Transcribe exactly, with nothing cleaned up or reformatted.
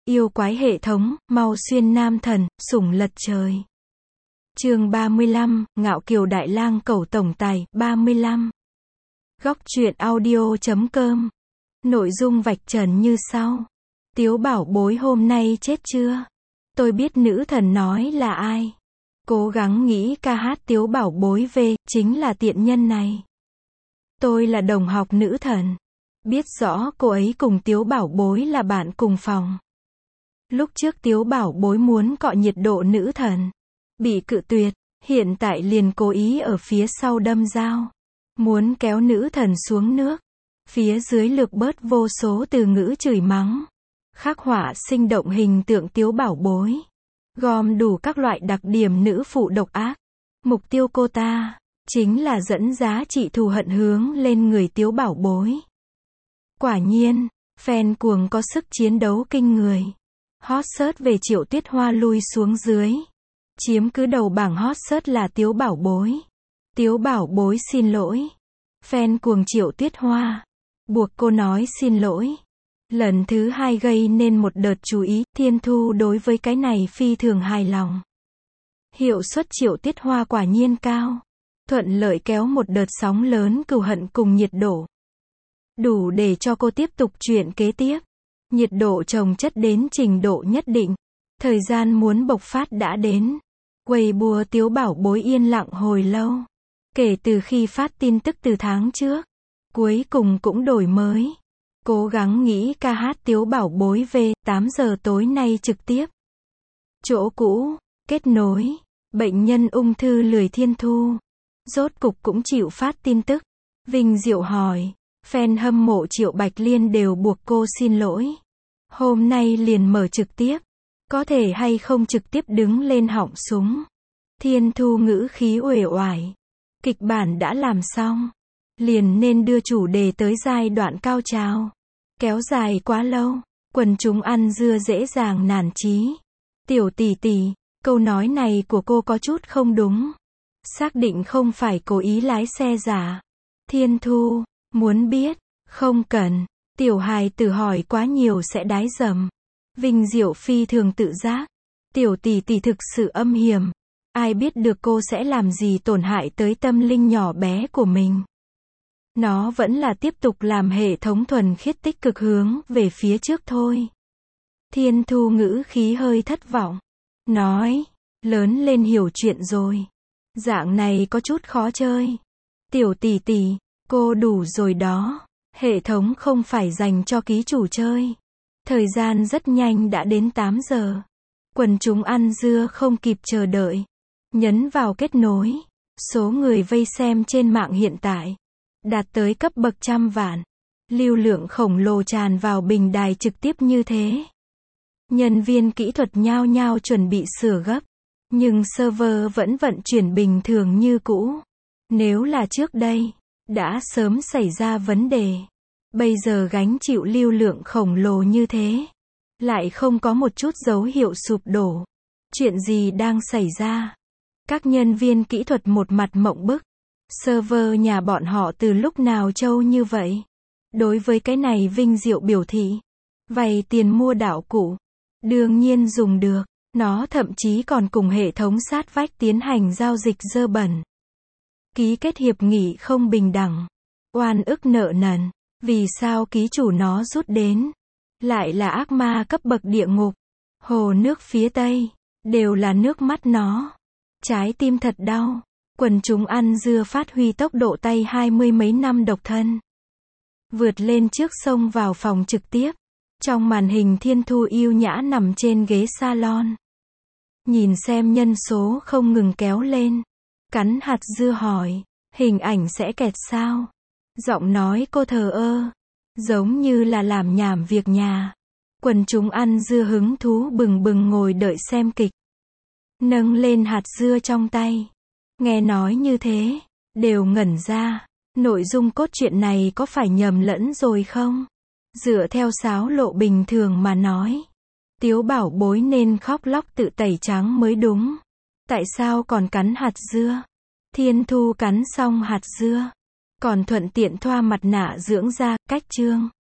Yêu quái hệ thống, mau xuyên nam thần, sủng lật trời. Chương ba mươi lăm, Ngạo Kiều Đại Lang Cẩu Tổng Tài, ba mươi lăm. Góc truyện audio chấm com. Nội dung vạch trần như sau. Tiếu bảo bối hôm nay chết chưa? Tôi biết nữ thần nói là ai. Cố gắng nghĩ ca hát Tiếu bảo bối về, chính là tiện nhân này. Tôi là đồng học nữ thần. Biết rõ cô ấy cùng Tiếu bảo bối là bạn cùng phòng. Lúc trước Tiếu bảo bối muốn cọ nhiệt độ nữ thần. Bị cự tuyệt, hiện tại liền cố ý ở phía sau đâm dao. Muốn kéo nữ thần xuống nước. Phía dưới lược bớt vô số từ ngữ chửi mắng. Khắc họa sinh động hình tượng Tiếu bảo bối. Gom đủ các loại đặc điểm nữ phụ độc ác. Mục tiêu cô ta, chính là dẫn giá trị thù hận hướng lên người Tiếu bảo bối. Quả nhiên, fan cuồng có sức chiến đấu kinh người. Hot search về Triệu Tuyết Hoa lui xuống dưới. Chiếm cứ đầu bảng hot search là Tiếu bảo bối. Tiếu bảo bối xin lỗi. Fan cuồng Triệu Tuyết Hoa. Buộc cô nói xin lỗi. Lần thứ hai gây nên một đợt chú ý, Thiên Thu đối với cái này phi thường hài lòng. Hiệu suất Triệu Tuyết Hoa quả nhiên cao. Thuận lợi kéo một đợt sóng lớn cừu hận cùng nhiệt độ. Đủ để cho cô tiếp tục chuyện kế tiếp. Nhiệt độ chồng chất đến trình độ nhất định. Thời gian muốn bộc phát đã đến. Weibo Tiếu bảo bối yên lặng hồi lâu. Kể từ khi phát tin tức từ tháng trước. Cuối cùng cũng đổi mới. Cố gắng nghĩ ca hát Tiếu bảo bối về, tám giờ tối nay trực tiếp. Chỗ cũ, kết nối. Bệnh nhân ung thư lười Thiên Thu. Rốt cục cũng chịu phát tin tức. Vinh Diệu hỏi. Fan hâm mộ Triệu Bạch Liên đều buộc cô xin lỗi. Hôm nay liền mở trực tiếp. Có thể hay không trực tiếp đứng lên họng súng. Thiên Thu ngữ khí uể oải. Kịch bản đã làm xong. Liền nên đưa chủ đề tới giai đoạn cao trào. Kéo dài quá lâu. Quần chúng ăn dưa dễ dàng nản chí. Tiểu tỷ tỷ, câu nói này của cô có chút không đúng. Xác định không phải cố ý lái xe giả. Thiên Thu, muốn biết, không cần. Tiểu hài tử hỏi quá nhiều sẽ đái dầm. Vinh Diệu phi thường tự giác. Tiểu tỷ tỷ thực sự âm hiểm. Ai biết được cô sẽ làm gì tổn hại tới tâm linh nhỏ bé của mình. Nó vẫn là tiếp tục làm hệ thống thuần khiết tích cực hướng về phía trước thôi. Thiên Thu ngữ khí hơi thất vọng. Nói, lớn lên hiểu chuyện rồi. Dạng này có chút khó chơi. Tiểu tỷ tỷ, cô đủ rồi đó. Hệ thống không phải dành cho ký chủ chơi. Thời gian rất nhanh đã đến tám giờ. Quần chúng ăn dưa không kịp chờ đợi. Nhấn vào kết nối. Số người vây xem trên mạng hiện tại đạt tới cấp bậc trăm vạn. Lưu lượng khổng lồ tràn vào bình đài trực tiếp như thế. Nhân viên kỹ thuật nhao nhao chuẩn bị sửa gấp. Nhưng server vẫn vận chuyển bình thường như cũ. Nếu là trước đây, đã sớm xảy ra vấn đề. Bây giờ gánh chịu lưu lượng khổng lồ như thế. Lại không có một chút dấu hiệu sụp đổ. Chuyện gì đang xảy ra? Các nhân viên kỹ thuật một mặt mộng bức. Server nhà bọn họ từ lúc nào trâu như vậy? Đối với cái này Vinh Diệu biểu thị. Vay tiền mua đạo cụ. Đương nhiên dùng được. Nó thậm chí còn cùng hệ thống sát vách tiến hành giao dịch dơ bẩn. Ký kết hiệp nghị không bình đẳng. Oan ức nợ nần. Vì sao ký chủ nó rút đến? Lại là ác ma cấp bậc địa ngục. Hồ nước phía Tây. Đều là nước mắt nó. Trái tim thật đau. Quần chúng ăn dưa phát huy tốc độ tay hai mươi mấy năm độc thân. Vượt lên trước sông vào phòng trực tiếp. Trong màn hình Thiên Thu yêu nhã nằm trên ghế salon. Nhìn xem nhân số không ngừng kéo lên. Cắn hạt dưa hỏi. Hình ảnh sẽ kẹt sao? Giọng nói cô thờ ơ. Giống như là làm nhảm việc nhà. Quần chúng ăn dưa hứng thú bừng bừng ngồi đợi xem kịch. Nâng lên hạt dưa trong tay. Nghe nói như thế. Đều ngẩn ra. Nội dung cốt truyện này có phải nhầm lẫn rồi không? Dựa theo sáo lộ bình thường mà nói. Tiếu bảo bối nên khóc lóc tự tẩy trắng mới đúng. Tại sao còn cắn hạt dưa? Thiên Thu cắn xong hạt dưa. Còn thuận tiện thoa mặt nạ dưỡng da, cách chương.